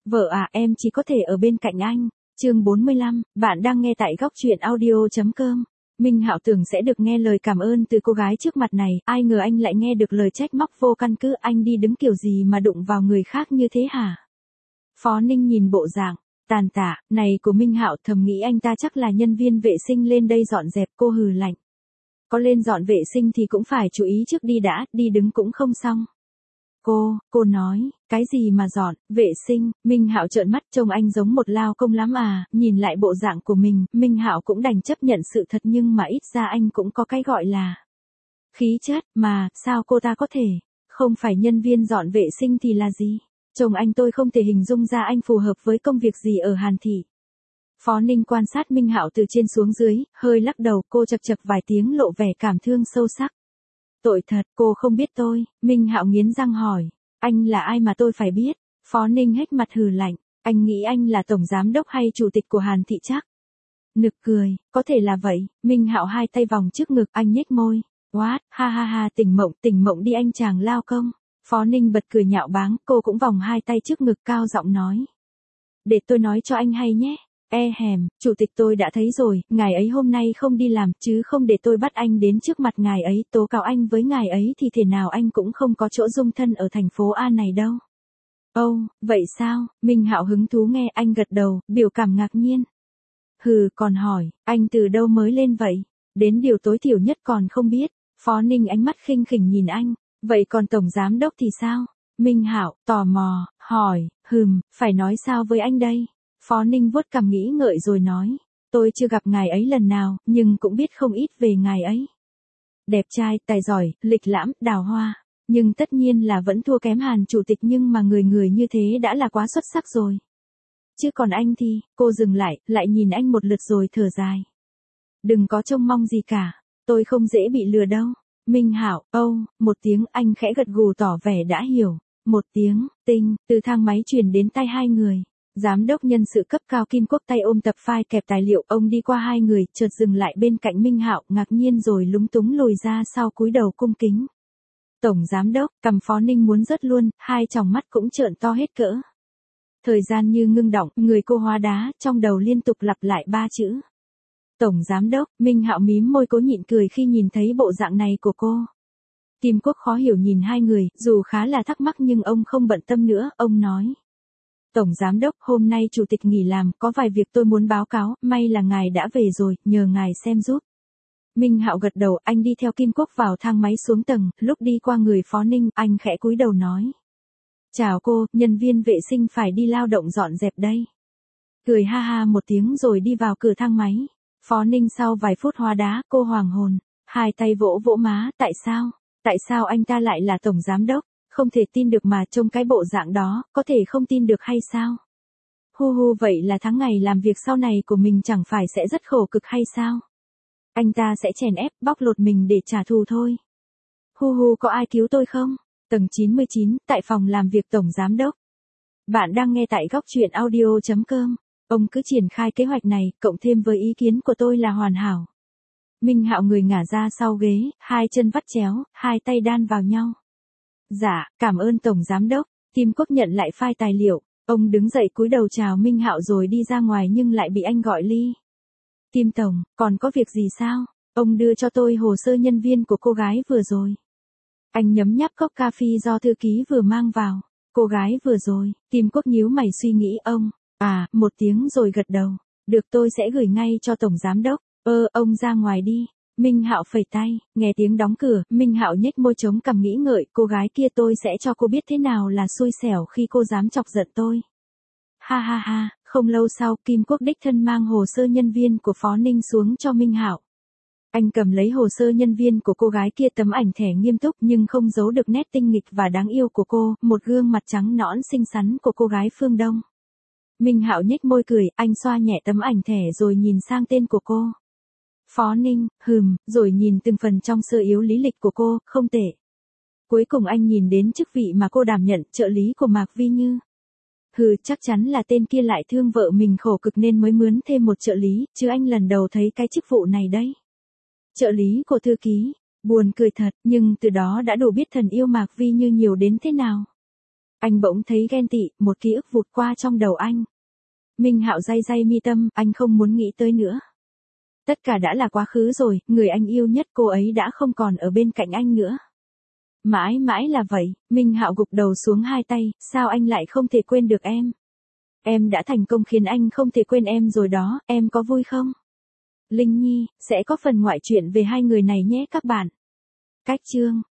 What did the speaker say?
Vợ à, em chỉ có thể ở bên cạnh anh. Chương 45, bạn đang nghe tại góc truyện audio.com. Minh Hạo tưởng sẽ được nghe lời cảm ơn từ cô gái trước mặt này, ai ngờ anh lại nghe được lời trách móc vô căn cứ. Anh đi đứng kiểu gì mà đụng vào người khác như thế hả? Phó Ninh nhìn bộ dạng tàn tạ này của Minh Hạo, thầm nghĩ anh ta chắc là nhân viên vệ sinh lên đây dọn dẹp. Cô hừ lạnh. Có lên dọn vệ sinh thì cũng phải chú ý trước đi đã, đi đứng cũng không xong. Cô nói, cái gì mà dọn, vệ sinh? Minh Hạo trợn mắt, trông anh giống một lao công lắm à. Nhìn lại bộ dạng của mình, Minh Hạo cũng đành chấp nhận sự thật, nhưng mà ít ra anh cũng có cái gọi là khí chất, mà sao cô ta có thể không phải nhân viên dọn vệ sinh thì là gì? Chồng anh tôi không thể hình dung ra anh phù hợp với công việc gì ở Hàn Thị. Phó Ninh quan sát Minh Hạo từ trên xuống dưới, hơi lắc đầu. Cô chậc chậc vài tiếng, lộ vẻ cảm thương sâu sắc. Tội thật, cô không biết tôi. Minh Hạo nghiến răng hỏi, anh là ai mà tôi phải biết? Phó Ninh hếch mặt hừ lạnh, anh nghĩ anh là tổng giám đốc hay chủ tịch của Hàn Thị chắc? Nực cười, có thể là vậy. Minh Hạo hai tay vòng trước ngực, anh nhếch môi. What, ha ha ha, tỉnh mộng đi anh chàng lao công. Phó Ninh bật cười nhạo báng, cô cũng vòng hai tay trước ngực, cao giọng nói. Để tôi nói cho anh hay nhé. Chủ tịch tôi đã thấy rồi, ngài ấy hôm nay không đi làm, chứ không để tôi bắt anh đến trước mặt ngài ấy, tố cáo anh với ngài ấy thì thể nào anh cũng không có chỗ dung thân ở thành phố A này đâu. Vậy sao? Minh Hạo hứng thú nghe, anh gật đầu, biểu cảm ngạc nhiên. Còn hỏi, anh từ đâu mới lên vậy? Đến điều tối thiểu nhất còn không biết. Phó Ninh ánh mắt khinh khỉnh nhìn anh, vậy còn tổng giám đốc thì sao? Minh Hạo tò mò, hỏi, phải nói sao với anh đây? Phó Ninh vuốt cằm nghĩ ngợi rồi nói, tôi chưa gặp ngài ấy lần nào, nhưng cũng biết không ít về ngài ấy. Đẹp trai, tài giỏi, lịch lãm, đào hoa, nhưng tất nhiên là vẫn thua kém Hàn chủ tịch, nhưng mà người như thế đã là quá xuất sắc rồi. Chứ còn anh thì, cô dừng lại nhìn anh một lượt rồi thở dài. Đừng có trông mong gì cả, tôi không dễ bị lừa đâu. Minh Hạo, một tiếng, anh khẽ gật gù tỏ vẻ đã hiểu. Một tiếng, tinh, từ thang máy truyền đến tai hai người. Giám đốc nhân sự cấp cao Kim Quốc tay ôm tập file kẹp tài liệu, ông đi qua hai người, chợt dừng lại bên cạnh Minh Hạo, ngạc nhiên rồi lúng túng lùi ra sau, cúi đầu cung kính. Tổng giám đốc, cằm Phó Ninh muốn rớt luôn, hai tròng mắt cũng trợn to hết cỡ. Thời gian như ngưng đọng, người cô hóa đá, trong đầu liên tục lặp lại ba chữ. Tổng giám đốc. Minh Hạo mím môi cố nhịn cười khi nhìn thấy bộ dạng này của cô. Kim Quốc khó hiểu nhìn hai người, dù khá là thắc mắc nhưng ông không bận tâm nữa, ông nói. Tổng giám đốc, hôm nay chủ tịch nghỉ làm, có vài việc tôi muốn báo cáo, may là ngài đã về rồi, nhờ ngài xem giúp. Minh Hạo gật đầu, anh đi theo Kim Quốc vào thang máy xuống tầng, lúc đi qua người Phó Ninh, anh khẽ cúi đầu nói. Chào cô, nhân viên vệ sinh phải đi lao động dọn dẹp đây. Cười ha ha một tiếng rồi đi vào cửa thang máy. Phó Ninh sau vài phút hóa đá, cô hoàng hồn, hai tay vỗ vỗ má, tại sao anh ta lại là tổng giám đốc? Không thể tin được mà, trông cái bộ dạng đó, có thể không tin được hay sao? Vậy là tháng ngày làm việc sau này của mình chẳng phải sẽ rất khổ cực hay sao? Anh ta sẽ chèn ép, bóc lột mình để trả thù thôi. Có ai cứu tôi không? Tầng 99, tại phòng làm việc tổng giám đốc. Bạn đang nghe tại góc truyện audio.com. Ông cứ triển khai kế hoạch này, cộng thêm với ý kiến của tôi là hoàn hảo. Minh Hạo người ngả ra sau ghế, hai chân vắt chéo, hai tay đan vào nhau. Dạ, cảm ơn tổng giám đốc. Kim Quốc nhận lại file tài liệu, ông đứng dậy cúi đầu chào Minh Hạo rồi đi ra ngoài nhưng lại bị anh gọi ly. Kim tổng, còn có việc gì sao? Ông đưa cho tôi hồ sơ nhân viên của cô gái vừa rồi. Anh nhấm nháp cốc cà phê do thư ký vừa mang vào. Cô gái vừa rồi, Kim Quốc nhíu mày suy nghĩ, ông. Một tiếng rồi gật đầu. Được, tôi sẽ gửi ngay cho tổng giám đốc. Ông ra ngoài đi. Minh Hạo phẩy tay, nghe tiếng đóng cửa, Minh Hạo nhếch môi chống cằm nghĩ ngợi, cô gái kia tôi sẽ cho cô biết thế nào là xui xẻo khi cô dám chọc giận tôi. Ha ha ha, không lâu sau, Kim Quốc đích thân mang hồ sơ nhân viên của Phó Ninh xuống cho Minh Hạo. Anh cầm lấy hồ sơ nhân viên của cô gái kia, tấm ảnh thẻ nghiêm túc nhưng không giấu được nét tinh nghịch và đáng yêu của cô, một gương mặt trắng nõn xinh xắn của cô gái phương Đông. Minh Hạo nhếch môi cười, anh xoa nhẹ tấm ảnh thẻ rồi nhìn sang tên của cô. Phó Ninh, rồi nhìn từng phần trong sơ yếu lý lịch của cô, không tệ. Cuối cùng anh nhìn đến chức vị mà cô đảm nhận, trợ lý của Mạc Vi Như. Chắc chắn là tên kia lại thương vợ mình khổ cực nên mới mướn thêm một trợ lý, chứ anh lần đầu thấy cái chức vụ này đấy. Trợ lý của thư ký, buồn cười thật, nhưng từ đó đã đủ biết thần yêu Mạc Vi Như nhiều đến thế nào. Anh bỗng thấy ghen tị, một ký ức vụt qua trong đầu anh. Minh Hạo day day mi tâm, anh không muốn nghĩ tới nữa. Tất cả đã là quá khứ rồi, người anh yêu nhất cô ấy đã không còn ở bên cạnh anh nữa. Mãi mãi là vậy, Minh Hạo gục đầu xuống hai tay, sao anh lại không thể quên được em? Em đã thành công khiến anh không thể quên em rồi đó, em có vui không? Linh Nhi, sẽ có phần ngoại truyện về hai người này nhé các bạn. Cách chương